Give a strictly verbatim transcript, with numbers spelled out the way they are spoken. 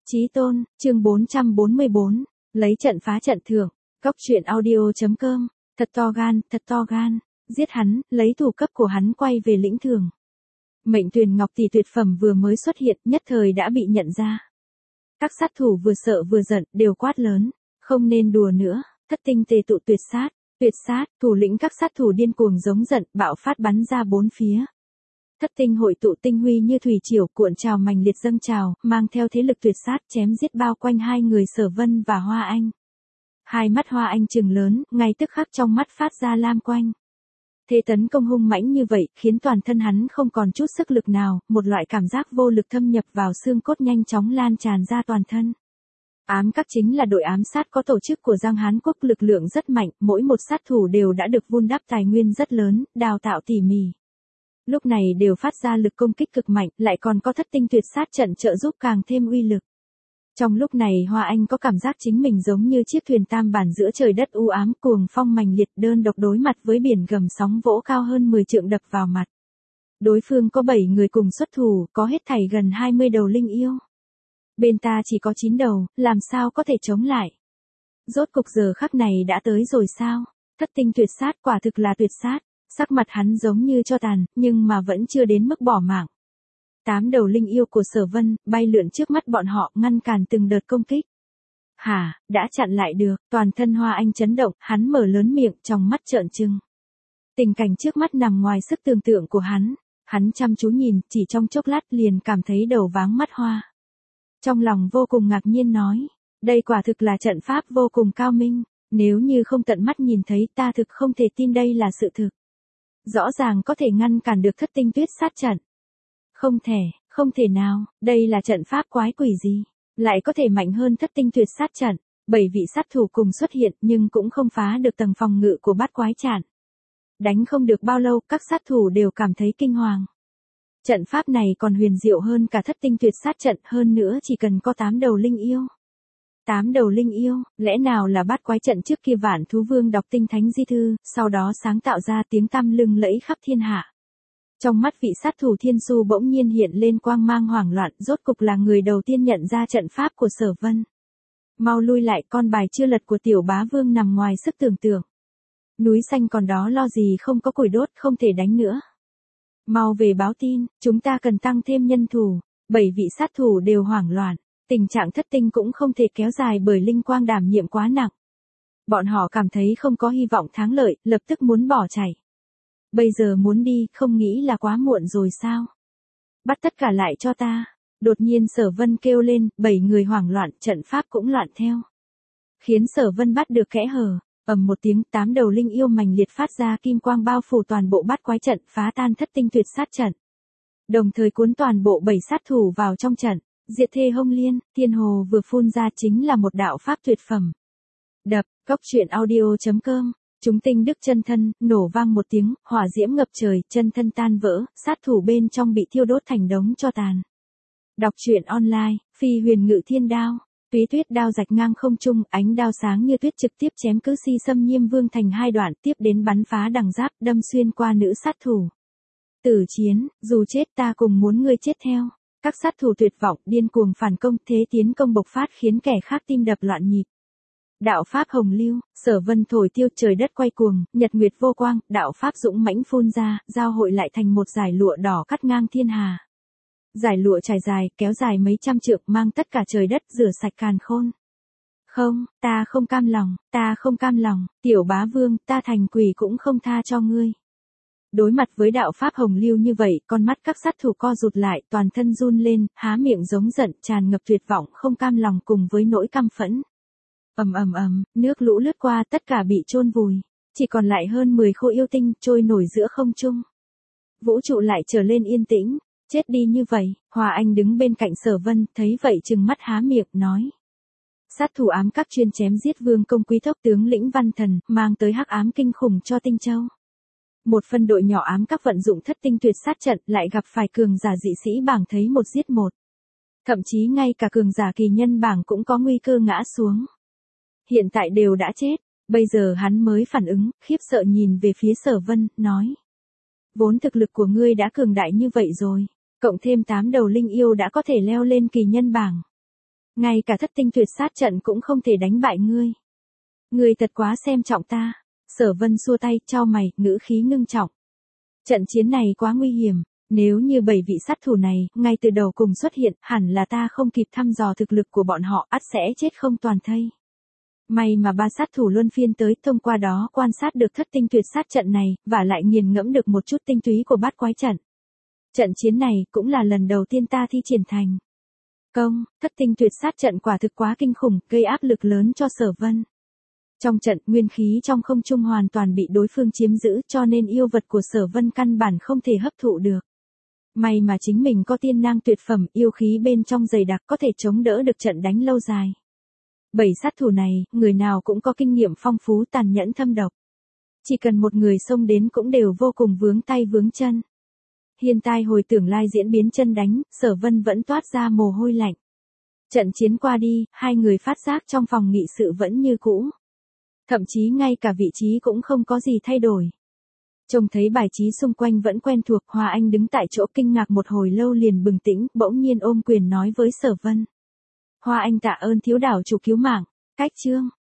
Chí tôn, chương bốn trăm bốn mươi bốn, lấy trận phá trận thưởng, cóc truyện audio.com, thật to gan, thật to gan, giết hắn, lấy thủ cấp của hắn quay về lĩnh thưởng. Mệnh Tuyền Ngọc tỷ tuyệt phẩm vừa mới xuất hiện, nhất thời đã bị nhận ra. Các sát thủ vừa sợ vừa giận, đều quát lớn, không nên đùa nữa, thất tinh tề tụ tuyệt sát, tuyệt sát, thủ lĩnh các sát thủ điên cuồng giống giận, bạo phát bắn ra bốn phía. Thất tinh hội tụ tinh huy như thủy triều cuộn trào mành liệt dâng trào, mang theo thế lực tuyệt sát chém giết bao quanh hai người Sở Vân và Hoa Anh. Hai mắt Hoa Anh trừng lớn, ngay tức khắc trong mắt phát ra lam quanh. Thế tấn công hung mãnh như vậy, khiến toàn thân hắn không còn chút sức lực nào, một loại cảm giác vô lực thâm nhập vào xương cốt nhanh chóng lan tràn ra toàn thân. Ám các chính là đội ám sát có tổ chức của Giang Hán Quốc, lực lượng rất mạnh, mỗi một sát thủ đều đã được vun đắp tài nguyên rất lớn, đào tạo tỉ mỉ. Lúc này đều phát ra lực công kích cực mạnh, lại còn có thất tinh tuyệt sát trận trợ giúp càng thêm uy lực. Trong lúc này Hoa Anh có cảm giác chính mình giống như chiếc thuyền tam bản giữa trời đất u ám, cuồng phong mành liệt, đơn độc đối mặt với biển gầm sóng vỗ cao hơn mười trượng đập vào mặt. Đối phương có bảy người cùng xuất thủ, có hết thảy gần hai mươi đầu linh yêu. Bên ta chỉ có chín đầu, làm sao có thể chống lại. Rốt cục giờ khắc này đã tới rồi sao? Thất tinh tuyệt sát quả thực là tuyệt sát. Sắc mặt hắn giống như cho tàn, nhưng mà vẫn chưa đến mức bỏ mạng. Tám đầu linh yêu của Sở Vân, bay lượn trước mắt bọn họ, ngăn cản từng đợt công kích. Hả, đã chặn lại được, toàn thân Hoa Anh chấn động, hắn mở lớn miệng, trong mắt trợn trừng. Tình cảnh trước mắt nằm ngoài sức tưởng tượng của hắn, hắn chăm chú nhìn, chỉ trong chốc lát liền cảm thấy đầu váng mắt hoa. Trong lòng vô cùng ngạc nhiên nói, đây quả thực là trận pháp vô cùng cao minh, nếu như không tận mắt nhìn thấy ta thực không thể tin đây là sự thực. Rõ ràng có thể ngăn cản được thất tinh tuyết sát trận. Không thể, không thể nào, đây là trận pháp quái quỷ gì, lại có thể mạnh hơn thất tinh tuyệt sát trận. Bảy vị sát thủ cùng xuất hiện nhưng cũng không phá được tầng phòng ngự của bát quái trận. Đánh không được bao lâu, các sát thủ đều cảm thấy kinh hoàng. Trận pháp này còn huyền diệu hơn cả thất tinh tuyệt sát trận, hơn nữa chỉ cần có tám đầu linh yêu. Tám đầu linh yêu, lẽ nào là bát quái trận trước kia Vạn Thú Vương đọc tinh thánh di thư, sau đó sáng tạo ra tiếng tăm lừng lẫy khắp thiên hạ. Trong mắt vị sát thủ Thiên Su bỗng nhiên hiện lên quang mang hoảng loạn, rốt cục là người đầu tiên nhận ra trận pháp của Sở Vân. Mau lui lại, con bài chưa lật của Tiểu Bá Vương nằm ngoài sức tưởng tượng. Núi xanh còn đó lo gì không có củi đốt, không thể đánh nữa. Mau về báo tin, chúng ta cần tăng thêm nhân thủ. Bảy vị sát thủ đều hoảng loạn. Tình trạng thất tinh cũng không thể kéo dài bởi linh quang đảm nhiệm quá nặng. Bọn họ cảm thấy không có hy vọng thắng lợi, lập tức muốn bỏ chạy. Bây giờ muốn đi, không nghĩ là quá muộn rồi sao? Bắt tất cả lại cho ta. Đột nhiên Sở Vân kêu lên, bảy người hoảng loạn, trận pháp cũng loạn theo. Khiến Sở Vân bắt được kẽ hở, ầm một tiếng, tám đầu linh yêu mành liệt phát ra kim quang bao phủ toàn bộ bát quái trận, phá tan thất tinh tuyệt sát trận. Đồng thời cuốn toàn bộ bảy sát thủ vào trong trận. Diệt thê hông liên, thiên hồ vừa phun ra chính là một đạo pháp tuyệt phẩm. Đập, cóc truyện audio.com, chúng tinh đức chân thân, nổ vang một tiếng, hỏa diễm ngập trời, chân thân tan vỡ, sát thủ bên trong bị thiêu đốt thành đống tro tàn. Đọc truyện online, phi huyền ngự thiên đao, túy tuyết đao rạch ngang không trung, ánh đao sáng như tuyết trực tiếp chém cứ Si Sâm Nhiêm Vương thành hai đoạn, tiếp đến bắn phá đằng giáp, đâm xuyên qua nữ sát thủ. Tử chiến, dù chết ta cùng muốn ngươi chết theo. Các sát thủ tuyệt vọng, điên cuồng phản công, thế tiến công bộc phát khiến kẻ khác tim đập loạn nhịp. Đạo pháp hồng lưu, Sở Vân thổi tiêu, trời đất quay cuồng, nhật nguyệt vô quang, đạo pháp dũng mãnh phun ra, giao hội lại thành một dải lụa đỏ cắt ngang thiên hà. Dải lụa trải dài, kéo dài mấy trăm trượng, mang tất cả trời đất rửa sạch càn khôn. Không, ta không cam lòng, ta không cam lòng, Tiểu Bá Vương, ta thành quỷ cũng không tha cho ngươi. Đối mặt với đạo pháp hồng lưu như vậy, con mắt các sát thủ co rụt lại, toàn thân run lên, há miệng giống giận, tràn ngập tuyệt vọng, không cam lòng cùng với nỗi căm phẫn. Ầm ầm ầm, nước lũ lướt qua, tất cả bị chôn vùi, chỉ còn lại hơn mười khô yêu tinh trôi nổi giữa không trung. Vũ trụ lại trở lên yên tĩnh, chết đi như vậy. Hoa Anh đứng bên cạnh Sở Vân, thấy vậy trừng mắt há miệng nói: sát thủ ám các chuyên chém giết Vương công quý tộc tướng lĩnh Văn Thần, mang tới hắc ám kinh khủng cho Tinh Châu. Một phân đội nhỏ ám các vận dụng thất tinh tuyệt sát trận, lại gặp phải cường giả dị sĩ bảng thấy một giết một. Thậm chí ngay cả cường giả kỳ nhân bảng cũng có nguy cơ ngã xuống. Hiện tại đều đã chết, bây giờ hắn mới phản ứng, khiếp sợ nhìn về phía Sở Vân, nói: vốn thực lực của ngươi đã cường đại như vậy rồi, cộng thêm tám đầu linh yêu đã có thể leo lên kỳ nhân bảng. Ngay cả thất tinh tuyệt sát trận cũng không thể đánh bại ngươi. Ngươi thật quá xem trọng ta. Sở Vân xua tay, chau mày, ngữ khí ngưng trọng. Trận chiến này quá nguy hiểm, nếu như bảy vị sát thủ này, ngay từ đầu cùng xuất hiện, hẳn là ta không kịp thăm dò thực lực của bọn họ, ắt sẽ chết không toàn thây. May mà ba sát thủ luân phiên tới, thông qua đó quan sát được thất tinh tuyệt sát trận này, và lại nghiền ngẫm được một chút tinh túy của bát quái trận. Trận chiến này cũng là lần đầu tiên ta thi triển thành công, thất tinh tuyệt sát trận quả thực quá kinh khủng, gây áp lực lớn cho Sở Vân. Trong trận, nguyên khí trong không trung hoàn toàn bị đối phương chiếm giữ, cho nên yêu vật của Sở Vân căn bản không thể hấp thụ được. May mà chính mình có tiên nang tuyệt phẩm, yêu khí bên trong dày đặc có thể chống đỡ được trận đánh lâu dài. Bảy sát thủ này, người nào cũng có kinh nghiệm phong phú, tàn nhẫn thâm độc. Chỉ cần một người xông đến cũng đều vô cùng vướng tay vướng chân. Hiện tại hồi tưởng lai diễn biến chân đánh, Sở Vân vẫn toát ra mồ hôi lạnh. Trận chiến qua đi, hai người phát giác trong phòng nghị sự vẫn như cũ. Thậm chí ngay cả vị trí cũng không có gì thay đổi. Trông thấy bài trí xung quanh vẫn quen thuộc, Hoa Anh đứng tại chỗ kinh ngạc một hồi lâu liền bừng tỉnh, bỗng nhiên ôm quyền nói với Sở Vân. Hoa Anh tạ ơn thiếu đảo chủ cứu mạng, cách chương.